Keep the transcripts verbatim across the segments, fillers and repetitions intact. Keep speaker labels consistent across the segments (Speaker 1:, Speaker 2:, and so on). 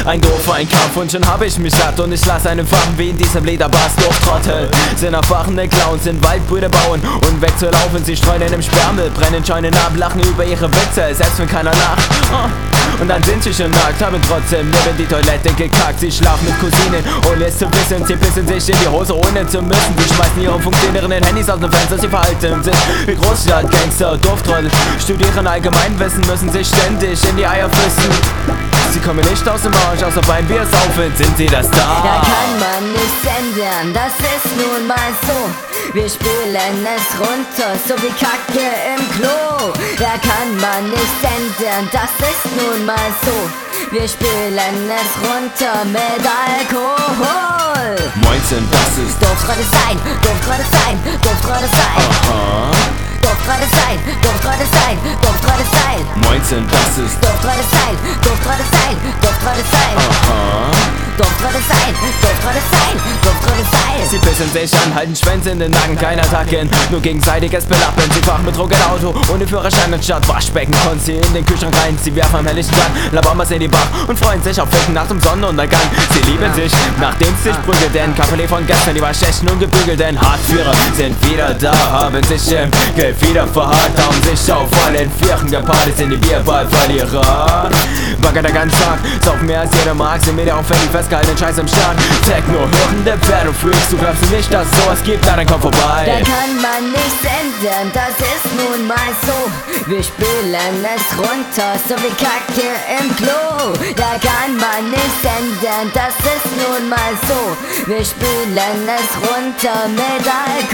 Speaker 1: Ein Dorf, ein Kampf und schon hab ich mich satt. Und ich lass einen fahren wie in diesem Liederbass. Dorftrottel sind erfahrene Clowns, sind Waldbrüder bauen und wegzulaufen. Sie streuen im Sperrmüll, brennen Scheunen ab, lachen über ihre Witze, selbst wenn keiner lacht. Oh. Und dann sind sie schon nackt, haben trotzdem neben die Toilette gekackt. Sie schlafen mit Cousinen, ohne es zu wissen. Sie pissen sich in die Hose, ohne zu müssen. Sie schmeißen ihre funktionierenden Handys aus dem Fenster. Sie verhalten sich wie Großstadtgangster, Dorftrottel. Studieren Allgemeinwissen, müssen sich ständig in die Eier füssen. Sie kommen nicht aus dem Arsch, außer beim Bier saufen, sind sie das da?
Speaker 2: Da kann man nichts ändern, das ist nun mal so. Wir spielen es runter, so wie Kacke im Klo. Da kann man nichts ändern, das ist nun mal so. Wir spielen es runter mit Alkohol.
Speaker 1: Moinsen, das ist
Speaker 2: Dorftrottel sein, Dorftrottel sein, Dorftrottel sein.
Speaker 1: Aha.
Speaker 2: Dorftrottel sein, Dorftrottel sein, Dorftrottel sein.
Speaker 1: Moinsen, das ist
Speaker 2: Dorftrottel sein, Dorftrottel sein, Dorftrottel sein.
Speaker 1: Aha.
Speaker 2: Dorftrottel sein, Dorftrottel sein, Dorftrottel sein.
Speaker 1: Sie pissen sich an, halten Schwänze in den Nacken, keine Attacken, nur gegenseitiges Belappen. Sie fahren mit Druck ein Auto, ohne Führerschein anstatt Waschbecken. Kommen sie in den Kühlschrank rein, sie werfen am helllichten Tag Labamas in die Bar und freuen sich auf Ficken nach dem Sonnenuntergang. Sie lieben sich, nachdem sie sich prügeln, denn Kaffee von gestern, die war schlecht und gebügelt. Denn Hartführer sind wieder da, haben sich im Geld wieder verharrt, haben sich auf allen Vieren gepaart, sind die Bierballverlierer. Bagger der ganze Tag, saufen mehr als jeder mag, sind Meter auf Handy festgehalten, Scheiß im Start. Techno, hörende Pferdefreaks, du glaubst nicht, dass es sowas gibt, na dann komm vorbei.
Speaker 2: Da kann man nichts ändern, das ist nun mal so. Wir spielen es runter, so wie Kacke im Klo. Da kann man nichts ändern, das ist nun mal so. Wir spielen es runter mit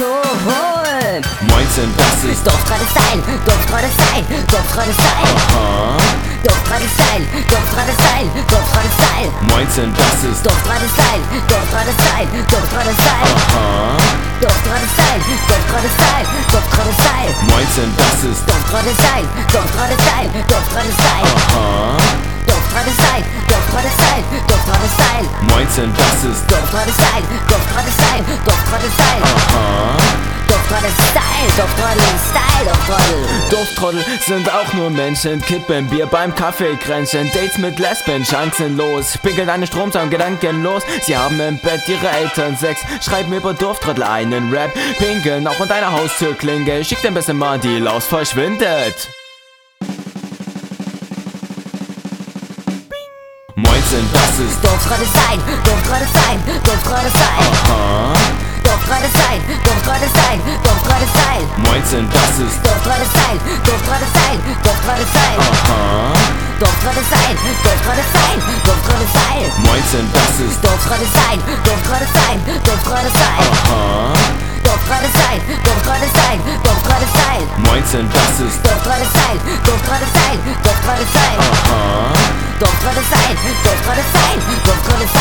Speaker 2: Alkohol.
Speaker 1: Moinsen, das ist
Speaker 2: Dorftrottel sein, Dorftrottel sein, Dorftrottel sein.
Speaker 1: Aha.
Speaker 2: Dorftrottel sein, Dorftrottel sein, Dorftrottel sein.
Speaker 1: Moinsen, das ist
Speaker 2: Dorftrottel sein, Dorftrottel sein, Dorftrottel sein.
Speaker 1: Aha.
Speaker 2: Dorftrottel sein, Dorftrottel sein, Dorftrottel sein.
Speaker 1: Moinsen, das ist
Speaker 2: Dorftrottel sein, Dorftrottel sein, Dorftrottel sein.
Speaker 1: Aha.
Speaker 2: Dorftrottel sein, Dorftrottel sein, Dorftrottel sein.
Speaker 1: Moinsen, das ist
Speaker 2: Dorftrottel sein, Dorftrottel sein, Dorftrottel sein.
Speaker 1: Aha.
Speaker 2: Dorftrottel Style, Dorftrottel Style, Dorftrottel.
Speaker 1: Dorftrottel sind auch nur Menschen, kippen Bier beim Kaffeekränzchen, Dates mit Lesben, chancenlos, pinkeln eine Stromzaun gedankenlos. Sie haben im Bett ihre Eltern Sex, schreiben über Dorftrottel einen Rap, pinkeln auch an deiner Haustürklinge, schickt ein bisschen mal die Laus verschwindet. Moinsen, das ist
Speaker 2: Dorftrottel sein, Dorftrottel sein, Dorftrottel sein.
Speaker 1: Aha.
Speaker 2: Dorftrottel sein, Dorftrottel sein, Dorftrottel sein.
Speaker 1: Moinsen, das ist
Speaker 2: Dorftrottel sein, Dorftrottel sein, Dorftrottel sein.
Speaker 1: Aha.
Speaker 2: Dorftrottel sein, Dorftrottel sein, Dorftrottel sein.
Speaker 1: Moinsen, das ist
Speaker 2: Dorftrottel sein, Dorftrottel sein, Dorftrottel sein.
Speaker 1: Aha.
Speaker 2: Dorftrottel sein, Dorftrottel sein, Dorftrottel sein.
Speaker 1: Moinsen, das ist
Speaker 2: Dorftrottel sein, Dorftrottel sein, Dorftrottel sein.
Speaker 1: Aha.
Speaker 2: Dorftrottel sein, Dorftrottel sein, Dorftrottel sein.